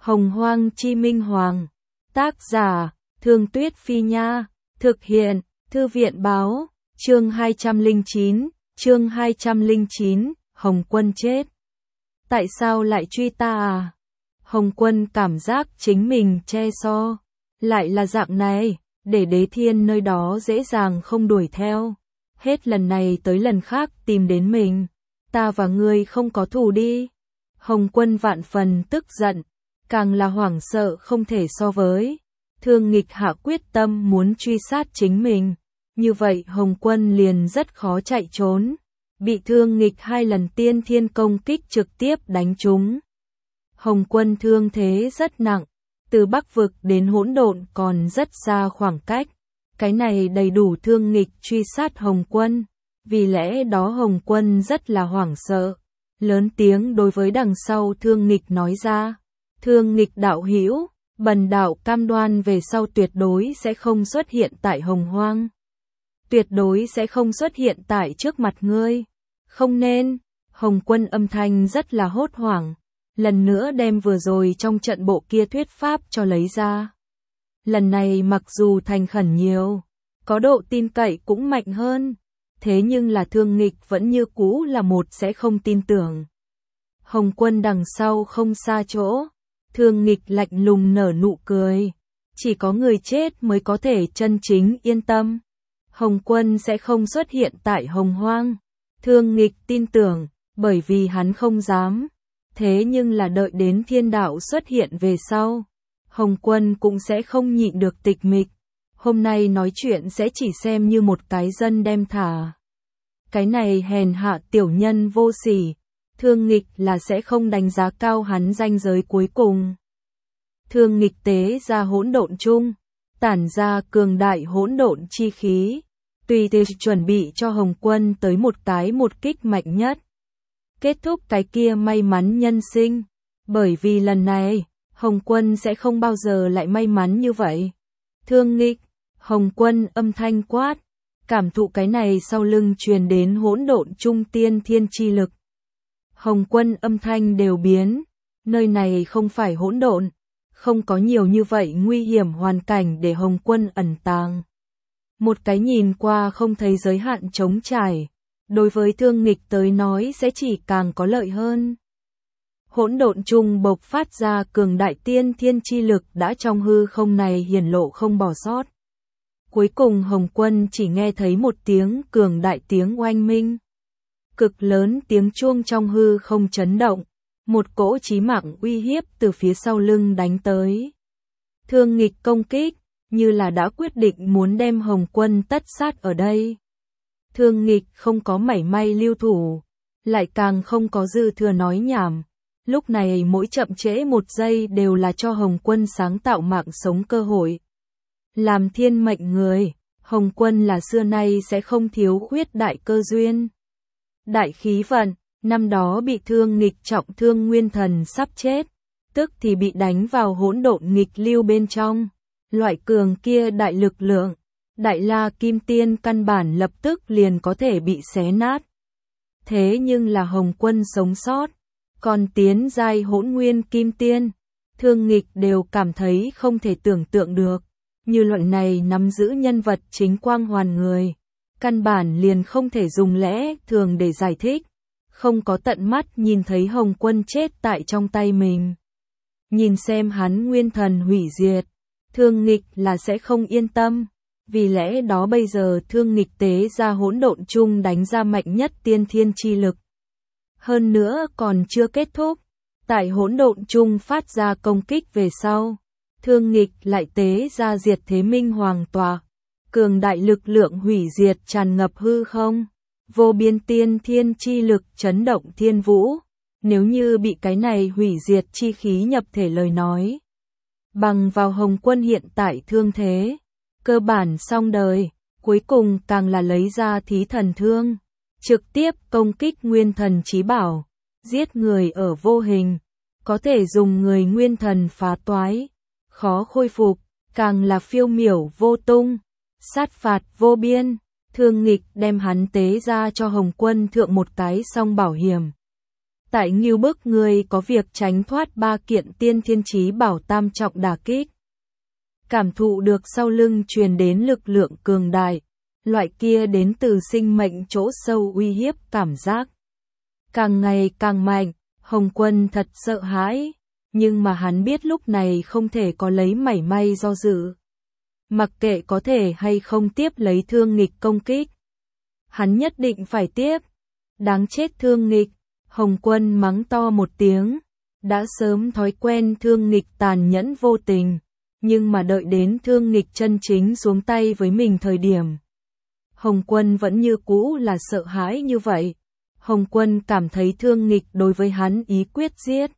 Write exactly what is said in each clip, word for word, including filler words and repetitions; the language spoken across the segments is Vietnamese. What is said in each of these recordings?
Hồng Hoang Chi Minh Hoàng. Tác giả, Thương Tuyết Phi Nha. Thực hiện, Thư viện Báo. Chương hai trăm lẻ chín, chương hai trăm lẻ chín, Hồng Quân chết. Tại sao lại truy ta à? Hồng Quân cảm giác chính mình che so. Lại là dạng này, để Đế Thiên nơi đó dễ dàng không đuổi theo. Hết lần này tới lần khác tìm đến mình. Ta và ngươi không có thù đi. Hồng Quân vạn phần tức giận, càng là hoảng sợ không thể so với. Thương Nghịch hạ quyết tâm muốn truy sát chính mình. Như vậy Hồng Quân liền rất khó chạy trốn. Bị Thương Nghịch hai lần tiên thiên công kích trực tiếp đánh trúng. Hồng Quân thương thế rất nặng. Từ Bắc Vực đến Hỗn Độn còn rất xa khoảng cách. Cái này đầy đủ Thương Nghịch truy sát Hồng Quân. Vì lẽ đó Hồng Quân rất là hoảng sợ. Lớn tiếng đối với đằng sau Thương Nghịch nói ra. Thương Nghịch đạo hữu, bần đạo cam đoan về sau tuyệt đối sẽ không xuất hiện tại Hồng Hoang. Tuyệt đối sẽ không xuất hiện tại trước mặt ngươi. Không nên. Hồng Quân âm thanh rất là hốt hoảng. Lần nữa đem vừa rồi trong trận bộ kia thuyết pháp cho lấy ra. Lần này mặc dù thành khẩn nhiều, có độ tin cậy cũng mạnh hơn. Thế nhưng là Thương Nghịch vẫn như cũ là một sẽ không tin tưởng. Hồng Quân đằng sau không xa chỗ. Thương Nghịch lạnh lùng nở nụ cười. Chỉ có người chết mới có thể chân chính yên tâm. Hồng Quân sẽ không xuất hiện tại Hồng Hoang. Thương Nghịch tin tưởng, bởi vì hắn không dám. Thế nhưng là đợi đến thiên đạo xuất hiện về sau, Hồng Quân cũng sẽ không nhịn được tịch mịch. Hôm nay nói chuyện sẽ chỉ xem như một cái dân đem thả. Cái này hèn hạ tiểu nhân vô sỉ. Thương Nghịch là sẽ không đánh giá cao hắn ranh giới cuối cùng. Thương Nghịch tế ra hỗn độn chung, tản ra cường đại hỗn độn chi khí, tùy thời chuẩn bị cho Hồng Quân tới một cái một kích mạnh nhất. Kết thúc cái kia may mắn nhân sinh, bởi vì lần này, Hồng Quân sẽ không bao giờ lại may mắn như vậy. Thương Nghịch, Hồng Quân âm thanh quát, cảm thụ cái này sau lưng truyền đến hỗn độn trung tiên thiên chi lực. Hồng Quân âm thanh đều biến, nơi này không phải hỗn độn, không có nhiều như vậy nguy hiểm hoàn cảnh để Hồng Quân ẩn tàng. Một cái nhìn qua không thấy giới hạn trống trải, đối với Thương Nghịch tới nói sẽ chỉ càng có lợi hơn. Hỗn độn trung bộc phát ra cường đại tiên thiên chi lực đã trong hư không này hiển lộ không bỏ sót. Cuối cùng Hồng Quân chỉ nghe thấy một tiếng cường đại tiếng oanh minh. Cực lớn tiếng chuông trong hư không chấn động, một cỗ chí mạng uy hiếp từ phía sau lưng đánh tới. Thương Nghịch công kích, như là đã quyết định muốn đem Hồng Quân tất sát ở đây. Thương Nghịch không có mảy may lưu thủ, lại càng không có dư thừa nói nhảm. Lúc này mỗi chậm trễ một giây đều là cho Hồng Quân sáng tạo mạng sống cơ hội. Làm thiên mệnh người, Hồng Quân là xưa nay sẽ không thiếu khuyết đại cơ duyên. Đại khí vận, năm đó bị Thương Nghịch trọng thương nguyên thần sắp chết, tức thì bị đánh vào hỗn độn nghịch lưu bên trong. Loại cường kia đại lực lượng, Đại La Kim Tiên căn bản lập tức liền có thể bị xé nát. Thế nhưng là Hồng Quân sống sót, còn tiến giai hỗn nguyên Kim Tiên, Thương Nghịch đều cảm thấy không thể tưởng tượng được. Như luận này nắm giữ nhân vật chính quang hoàn người, căn bản liền không thể dùng lẽ thường để giải thích. Không có tận mắt nhìn thấy Hồng Quân chết tại trong tay mình. Nhìn xem hắn nguyên thần hủy diệt, Thương Nghịch là sẽ không yên tâm. Vì lẽ đó bây giờ Thương Nghịch tế ra hỗn độn chung đánh ra mạnh nhất tiên thiên chi lực. Hơn nữa còn chưa kết thúc. Tại hỗn độn chung phát ra công kích về sau, Thương Nghịch lại tế ra diệt thế minh hoàng tòa. Cường đại lực lượng hủy diệt tràn ngập hư không. Vô biên tiên thiên chi lực chấn động thiên vũ. Nếu như bị cái này hủy diệt chi khí nhập thể lời nói, bằng vào Hồng Quân hiện tại thương thế, cơ bản xong đời. Cuối cùng càng là lấy ra thí thần thương, trực tiếp công kích nguyên thần chí bảo, giết người ở vô hình, có thể dùng người nguyên thần phá toái, khó khôi phục, càng là phiêu miểu vô tung, sát phạt vô biên. Thương Nghịch đem hắn tế ra cho Hồng Quân thượng một cái song bảo hiểm. Tại Ngưu Bức ngươi có việc tránh thoát ba kiện tiên thiên chí bảo tam trọng đả kích. Cảm thụ được sau lưng truyền đến lực lượng cường đại, loại kia đến từ sinh mệnh chỗ sâu uy hiếp cảm giác. Càng ngày càng mạnh, Hồng Quân thật sợ hãi, nhưng mà hắn biết lúc này không thể có lấy mảy may do dự. Mặc kệ có thể hay không tiếp lấy Thương Nghịch công kích, hắn nhất định phải tiếp. Đáng chết Thương Nghịch, Hồng Quân mắng to một tiếng, đã sớm thói quen Thương Nghịch tàn nhẫn vô tình, nhưng mà đợi đến Thương Nghịch chân chính xuống tay với mình thời điểm, Hồng Quân vẫn như cũ là sợ hãi như vậy. Hồng Quân cảm thấy Thương Nghịch đối với hắn ý quyết giết.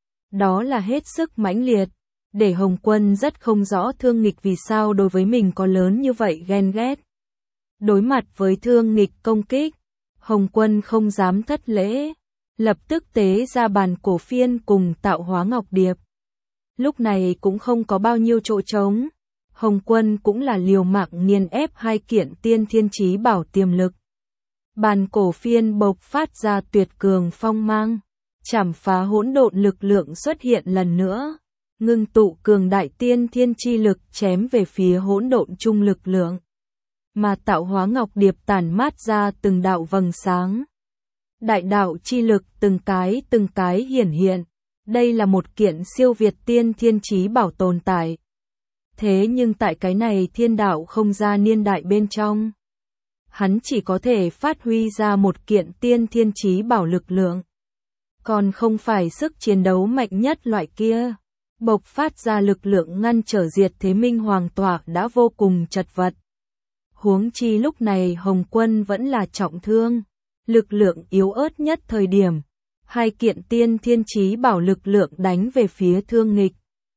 Đó là hết sức mãnh liệt, để Hồng Quân rất không rõ Thương Nghịch vì sao đối với mình có lớn như vậy ghen ghét. Đối mặt với Thương Nghịch công kích, Hồng Quân không dám thất lễ, lập tức tế ra bàn cổ phiên cùng Tạo Hóa Ngọc Điệp. Lúc này cũng không có bao nhiêu chỗ trống, Hồng Quân cũng là liều mạng nghiền ép hai kiện tiên thiên chí bảo tiềm lực. Bàn cổ phiên bộc phát ra tuyệt cường phong mang, chảm phá hỗn độn lực lượng xuất hiện lần nữa, ngưng tụ cường đại tiên thiên chi lực chém về phía hỗn độn chung lực lượng. Mà Tạo Hóa Ngọc Điệp tản mát ra từng đạo vầng sáng. Đại đạo chi lực từng cái từng cái hiển hiện. Đây là một kiện siêu việt tiên thiên chí bảo tồn tại. Thế nhưng tại cái này thiên đạo không gian niên đại bên trong, hắn chỉ có thể phát huy ra một kiện tiên thiên chí bảo lực lượng. Còn không phải sức chiến đấu mạnh nhất loại kia. Bộc phát ra lực lượng ngăn trở Diệt Thế Minh Hoàng tọa đã vô cùng chật vật. Huống chi lúc này Hồng Quân vẫn là trọng thương, lực lượng yếu ớt nhất thời điểm. Hai kiện tiên thiên chí bảo lực lượng đánh về phía Thương Nghịch.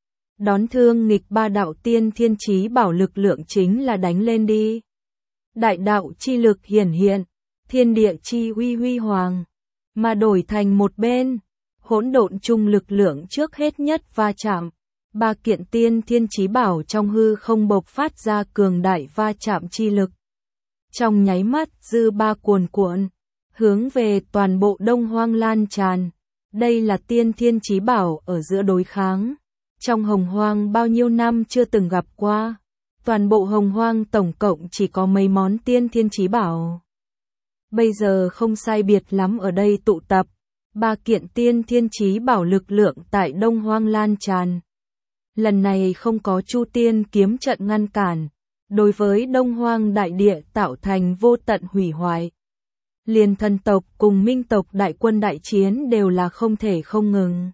Đón Thương Nghịch ba đạo tiên thiên chí bảo lực lượng chính là đánh lên đi. Đại đạo chi lực hiển hiện, thiên địa chi uy huy hoàng, mà đổi thành một bên, hỗn độn chung lực lượng trước hết nhất va chạm. Ba kiện tiên thiên chí bảo trong hư không bộc phát ra cường đại va chạm chi lực. Trong nháy mắt dư ba cuồn cuộn, hướng về toàn bộ Đông Hoang lan tràn. Đây là tiên thiên chí bảo ở giữa đối kháng. Trong Hồng Hoang bao nhiêu năm chưa từng gặp qua. Toàn bộ Hồng Hoang tổng cộng chỉ có mấy món tiên thiên chí bảo. Bây giờ không sai biệt lắm ở đây tụ tập. Ba kiện tiên thiên chí bảo lực lượng tại Đông Hoang lan tràn. Lần này không có Chu Tiên kiếm trận ngăn cản. Đối với Đông Hoang đại địa tạo thành vô tận hủy hoại. Liền thần tộc cùng minh tộc đại quân đại chiến đều là không thể không ngừng.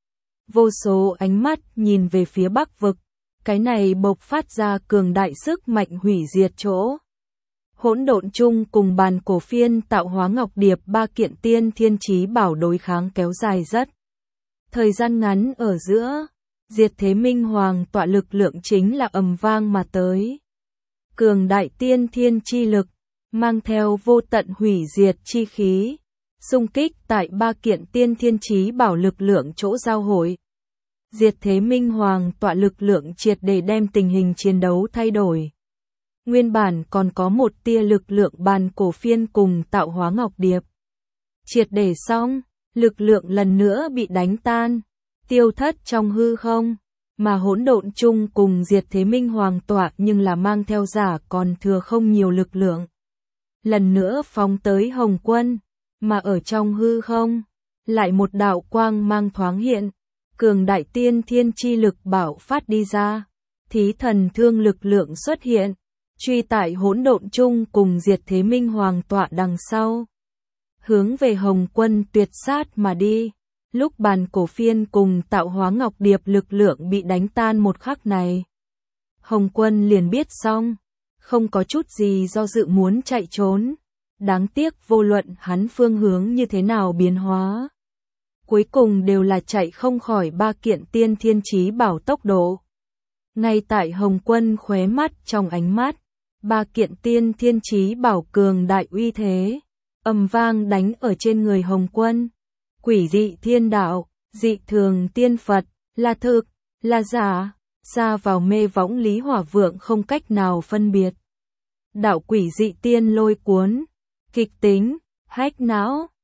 Vô số ánh mắt nhìn về phía Bắc vực, cái này bộc phát ra cường đại sức mạnh hủy diệt chỗ. Hỗn độn chung cùng bàn cổ phiên Tạo Hóa Ngọc Điệp ba kiện tiên thiên chí bảo đối kháng kéo dài rất. Thời gian ngắn ở giữa, Diệt Thế Minh Hoàng tọa lực lượng chính là ầm vang mà tới. Cường đại tiên thiên chi lực, mang theo vô tận hủy diệt chi khí, xung kích tại ba kiện tiên thiên chí bảo lực lượng chỗ giao hội. Diệt Thế Minh Hoàng tọa lực lượng triệt để đem tình hình chiến đấu thay đổi. Nguyên bản còn có một tia lực lượng bàn cổ phiên cùng Tạo Hóa Ngọc Điệp. Triệt để xong, lực lượng lần nữa bị đánh tan, tiêu thất trong hư không, mà hỗn độn chung cùng Diệt Thế Minh Hoàng tọa nhưng là mang theo giả còn thừa không nhiều lực lượng. Lần nữa phóng tới Hồng Quân, mà ở trong hư không, lại một đạo quang mang thoáng hiện, cường đại tiên thiên chi lực bảo phát đi ra, thí thần thương lực lượng xuất hiện, truy tại hỗn độn chung cùng Diệt Thế Minh Hoàng tọa đằng sau, hướng về Hồng Quân tuyệt sát mà đi. Lúc bàn cổ phiên cùng Tạo Hóa Ngọc Điệp lực lượng bị đánh tan một khắc này, Hồng Quân liền biết xong, không có chút gì do dự muốn chạy trốn. Đáng tiếc vô luận hắn phương hướng như thế nào biến hóa, cuối cùng đều là chạy không khỏi ba kiện tiên thiên chí bảo tốc độ. Ngay tại Hồng Quân khóe mắt trong ánh mắt, ba kiện tiên thiên chí bảo cường đại uy thế, ầm vang đánh ở trên người Hồng Quân. Quỷ dị thiên đạo, dị thường tiên Phật, là thực, là giả, xa vào mê võng Lý Hỏa Vượng không cách nào phân biệt. Đạo quỷ dị tiên lôi cuốn, kịch tính, hách não,